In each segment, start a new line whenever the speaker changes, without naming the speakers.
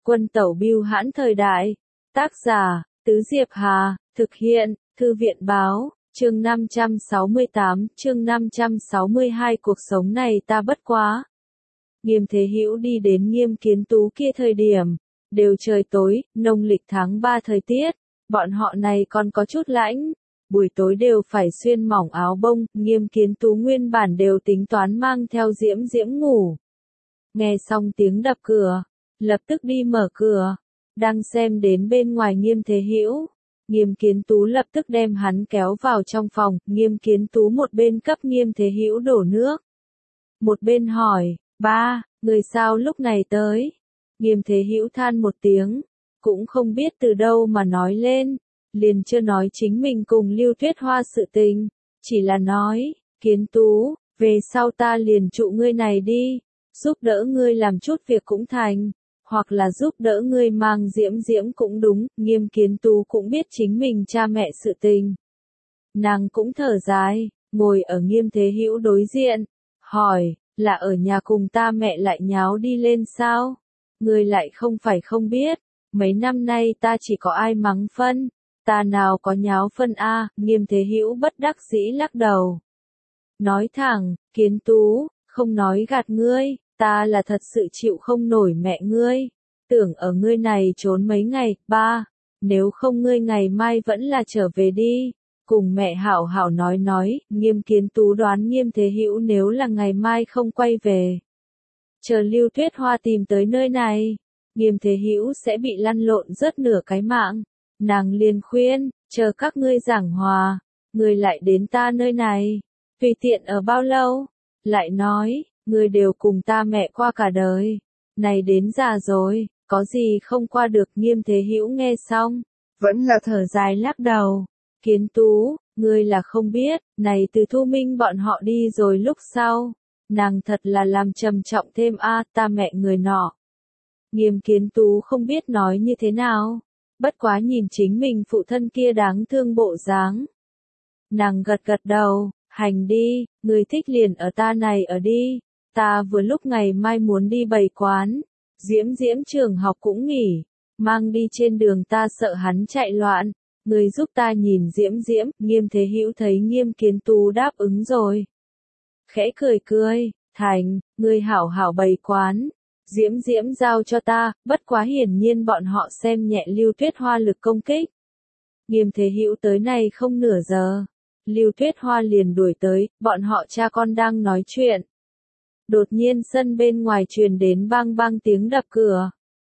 Quân tẩu bưu hãn thời đại. Tác giả, Tứ Diệp Hà, thực hiện, Thư viện báo, chương 568, chương 562 cuộc sống này ta bất quá. Nghiêm Thế Hữu đi đến Nghiêm Kiến Tú kia thời điểm, đều trời tối, nông lịch tháng 3 thời tiết, bọn họ này còn có chút lạnh, buổi tối đều phải xuyên mỏng áo bông, Nghiêm Kiến Tú nguyên bản đều tính toán mang theo Diễm Diễm ngủ. Nghe xong tiếng đập cửa, lập tức đi mở cửa, đang xem đến bên ngoài Nghiêm Thế Hữu. Nghiêm Kiến Tú lập tức đem hắn kéo vào trong phòng, Nghiêm Kiến Tú một bên cấp Nghiêm Thế Hữu đổ nước, một bên hỏi, ba, người sao lúc này tới? Nghiêm Thế Hữu than một tiếng, cũng không biết từ đâu mà nói lên, liền chưa nói chính mình cùng Lưu Tuyết Hoa sự tình, chỉ là nói, Kiến Tú, về sau ta liền trụ ngươi này đi, giúp đỡ ngươi làm chút việc cũng thành, hoặc là giúp đỡ ngươi mang Diễm Diễm cũng đúng, Nghiêm Kiến Tú cũng biết chính mình cha mẹ sự tình. Nàng cũng thở dài, ngồi ở Nghiêm Thế Hữu đối diện, hỏi, là ở nhà cùng ta mẹ lại nháo đi lên sao? Ngươi lại không phải không biết, mấy năm nay ta chỉ có ai mắng phân, ta nào có nháo phân a, Nghiêm Thế Hữu bất đắc dĩ lắc đầu. Nói thẳng, Kiến Tú, không nói gạt ngươi, ta là thật sự chịu không nổi mẹ ngươi, tưởng ở ngươi này trốn mấy ngày, ba, nếu không ngươi ngày mai vẫn là trở về đi, cùng mẹ hảo hảo nói, Nghiêm Kiến Tú đoán Nghiêm Thế Hữu nếu là ngày mai không quay về. Chờ Lưu Tuyết Hoa tìm tới nơi này, Nghiêm Thế Hữu sẽ bị lăn lộn rớt nửa cái mạng, nàng liền khuyên, chờ các ngươi giảng hòa, ngươi lại đến ta nơi này, tùy tiện ở bao lâu, lại nói, ngươi đều cùng ta mẹ qua cả đời, này đến già rồi, có gì không qua được. Nghiêm Thế Hữu nghe xong, vẫn là thở dài lắc đầu, Kiến Tú, ngươi là không biết, này từ Thu Minh bọn họ đi rồi lúc sau, nàng thật là làm trầm trọng thêm ta mẹ người nọ. Nghiêm Kiến Tú không biết nói như thế nào, bất quá nhìn chính mình phụ thân kia đáng thương bộ dáng. Nàng gật gật đầu, hành đi, người thích liền ở ta này ở đi, ta vừa lúc ngày mai muốn đi bày quán, Diễm Diễm trường học cũng nghỉ, mang đi trên đường ta sợ hắn chạy loạn, người giúp ta nhìn Diễm Diễm. Nghiêm Thế Hữu thấy Nghiêm Kiến Tú đáp ứng rồi, khẽ cười, thành, người hảo hảo bày quán, Diễm Diễm giao cho ta, bất quá hiển nhiên bọn họ xem nhẹ Lưu Tuyết Hoa lực công kích. Nghiêm Thế Hữu tới này không nửa giờ, Lưu Tuyết Hoa liền đuổi tới, bọn họ cha con đang nói chuyện. Đột nhiên sân bên ngoài truyền đến bang bang tiếng đập cửa,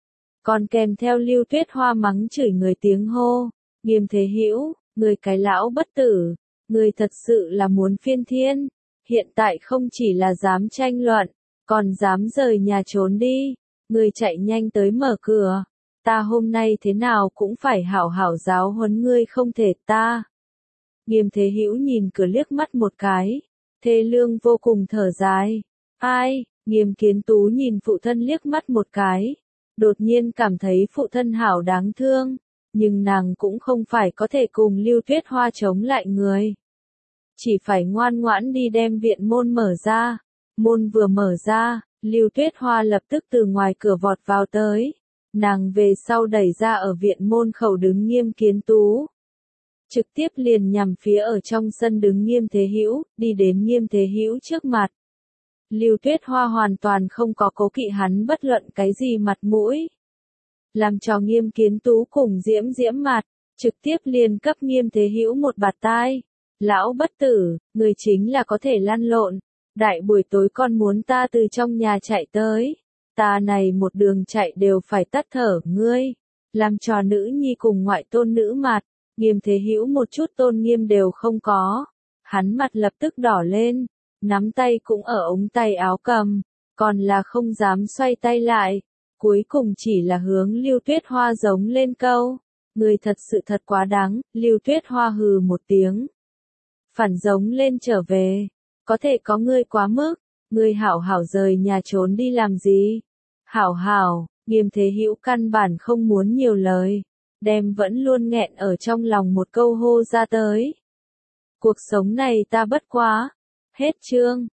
còn kèm theo Lưu Tuyết Hoa mắng chửi người tiếng hô, Nghiêm Thế Hữu, người cái lão bất tử, người thật sự là muốn phiên thiên, hiện tại không chỉ là dám tranh luận, còn dám rời nhà trốn đi, người chạy nhanh tới mở cửa, ta hôm nay thế nào cũng phải hảo hảo giáo huấn ngươi không thể ta. Nghiêm Thế Hữu nhìn cửa liếc mắt một cái, thê lương vô cùng thở dài, ai, Nghiêm Kiến Tú nhìn phụ thân liếc mắt một cái, đột nhiên cảm thấy phụ thân hảo đáng thương, nhưng nàng cũng không phải có thể cùng Lưu Tuyết Hoa chống lại người. Chỉ phải ngoan ngoãn đi đem viện môn mở ra. Môn vừa mở ra, Lưu Tuyết Hoa lập tức từ ngoài cửa vọt vào tới. Nàng về sau đẩy ra ở viện môn khẩu đứng Nghiêm Kiến Tú. Trực tiếp liền nhằm phía ở trong sân đứng Nghiêm Thế Hữu, đi đến Nghiêm Thế Hữu trước mặt. Lưu Tuyết Hoa hoàn toàn không có cố kỵ hắn bất luận cái gì mặt mũi. Làm cho Nghiêm Kiến Tú cùng Diễm Diễm mặt, trực tiếp liền cấp Nghiêm Thế Hữu một bạt tai. Lão bất tử, người chính là có thể lăn lộn. Đại buổi tối con muốn ta từ trong nhà chạy tới, ta này một đường chạy đều phải tắt thở, ngươi, làm trò nữ nhi cùng ngoại tôn nữ mặt, Nghiêm Thế Hữu một chút tôn nghiêm đều không có, hắn mặt lập tức đỏ lên, nắm tay cũng ở ống tay áo cầm, còn là không dám xoay tay lại, cuối cùng chỉ là hướng Lưu Tuyết Hoa giống lên câu, ngươi thật sự thật quá đáng. Lưu Tuyết Hoa hừ một tiếng, phản giống lên trở về. Có thể có ngươi quá mức, ngươi hảo hảo rời nhà trốn đi làm gì? Hảo hảo, Nghiêm Thế Hữu căn bản không muốn nhiều lời, đem vẫn luôn nghẹn ở trong lòng một câu hô ra tới. Cuộc sống này ta bất quá. Hết chương.